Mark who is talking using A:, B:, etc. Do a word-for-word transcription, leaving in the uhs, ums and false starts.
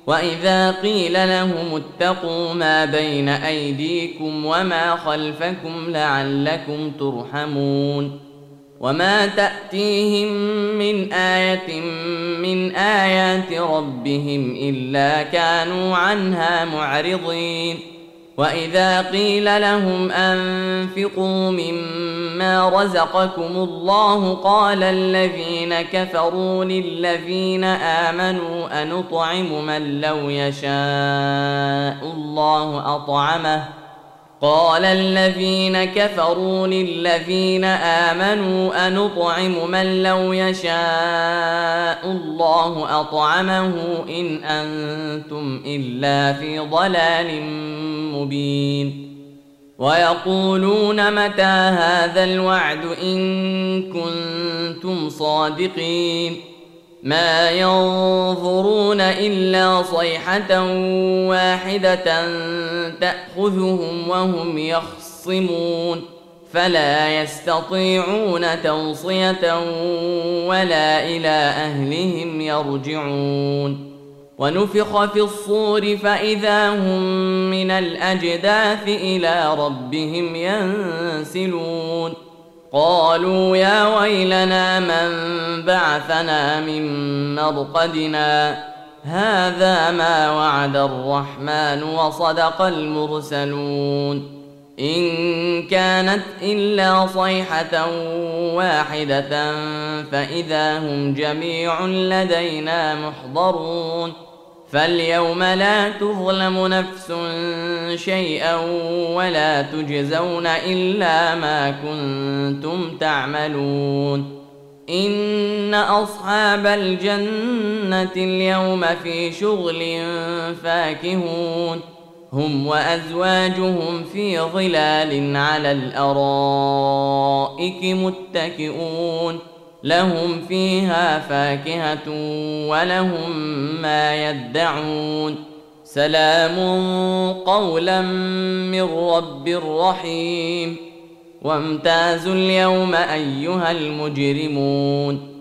A: وإذا قيل لهم اتقوا ما بين أيديكم وما خلفكم لعلكم ترحمون وما تأتيهم من آية من آيات ربهم إلا كانوا عنها معرضين وإذا قيل لهم أنفقوا مما رزقكم الله قال الذين كفروا للذين آمنوا أنطعم من لو يشاء الله أطعمه قال الذين كفروا للذين آمنوا أنطعم من لو يشاء الله أطعمه إن أنتم إلا في ضلال مبين ويقولون متى هذا الوعد إن كنتم صادقين ما ينظرون إلا صيحة واحدة تأخذهم وهم يخصمون فلا يستطيعون توصية ولا إلى أهلهم يرجعون ونفخ في الصور فإذا هم من الأجداث إلى ربهم ينسلون قالوا يا ويلنا من بعثنا من مرقدنا هذا ما وعد الرحمن وصدق المرسلون إن كانت إلا صيحة واحدة فإذا هم جميع لدينا محضرون فاليوم لا تظلم نفس شيئا ولا تجزون إلا ما كنتم تعملون إن أصحاب الجنة اليوم في شغل فاكهون هم وأزواجهم في ظلال على الأرائك متكئون لهم فيها فاكهة ولهم ما يدعون سلام قولا من رب رحيم وامتازوا اليوم أيها المجرمون